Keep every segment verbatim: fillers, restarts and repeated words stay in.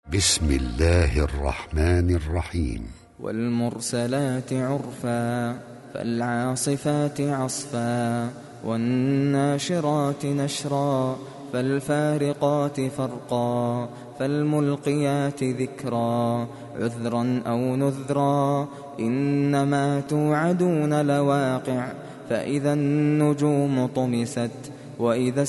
بسم الله الرحمن الرحيم. والمرسلات عرفا فالعاصفات عصفا والناشرات نشرا فالفارقات فرقا فالملقيات ذكرا عذرا أو نذرا إنما توعدون لواقع فإذا النجوم طمست وإذا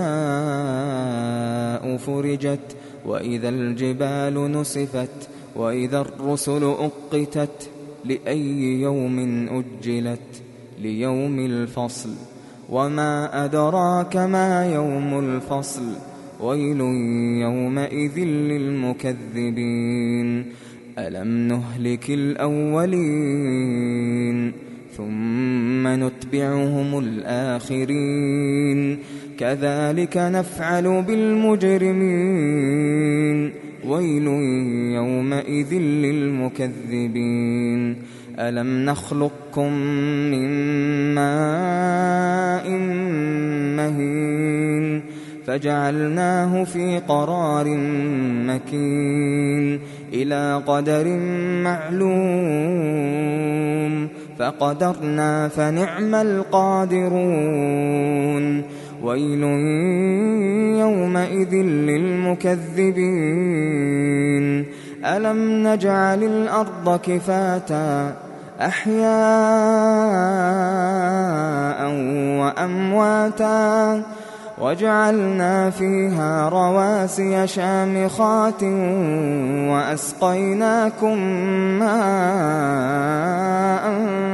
السماء فرجت وإذا الجبال نسفت وإذا الرسل أقتت لأي يوم أجلت ليوم الفصل وما أدراك ما يوم الفصل ويل يومئذ للمكذبين ألم نهلك الأولين ثم نتبعهم الآخرين كذلك نفعل بالمجرمين ويل يومئذ للمكذبين ألم نخلقكم من ماء مهين فجعلناه في قرار مكين إلى قدر معلوم فقدرنا فنعم القادرون ويل يومئذ للمكذبين ألم نجعل الأرض كفاتا أحياء وأمواتا وجعلنا فيها رواسي شامخات وأسقيناكم ماء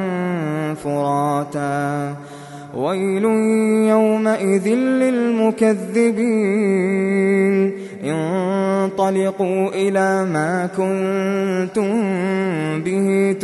فراتا ويل يومئذ للمكذبين انطلقوا إلى ما كنتم به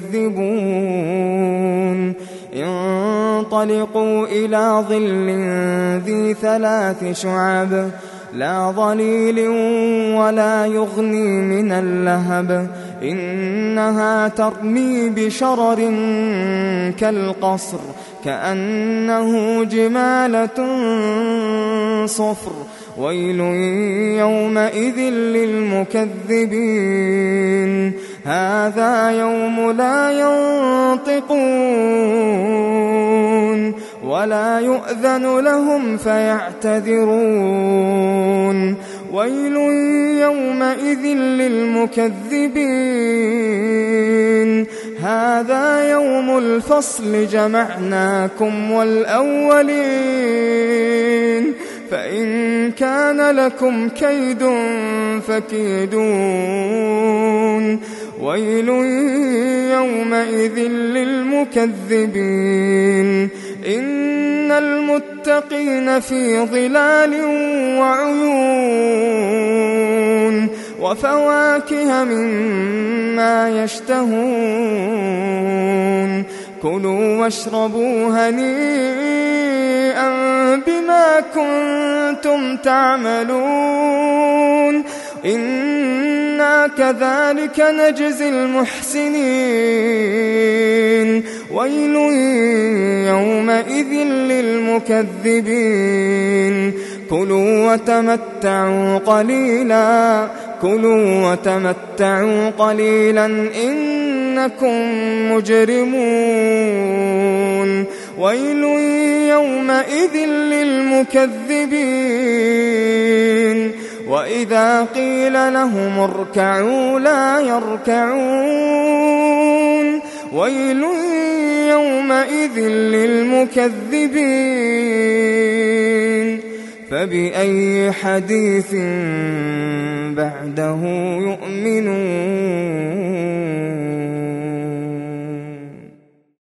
تكذبون انطلقوا إلى ظل ذي ثلاث شعب لا ظليل ولا يغني من اللهب إنها ترمي بشرر كالقصر كأنه جمالة صفر ويل يومئذ للمكذبين هذا يوم لا ينطقون ولا يؤذن لهم فيعتذرون ويل يومئذ للمكذبين هذا يوم الفصل جمعناكم والأولين فإن كان لكم كيد فكيدون ويل يومئذ للمكذبين إن المتقين في ظلال وعيون وفواكه مما يشتهون كلوا واشربوا هنيئا بما كنتم تعملون إنا كذلك نجزي المحسنين ويل يومئذ للمكذبين كلوا وتمتعوا قليلا كلوا وتمتعوا قليلا إنكم مجرمون ويل يومئذ للمكذبين وإذا قيل لهم اركعوا لا يركعون ويل يومئذ للمكذبين فبأي حديث بعده يؤمنون.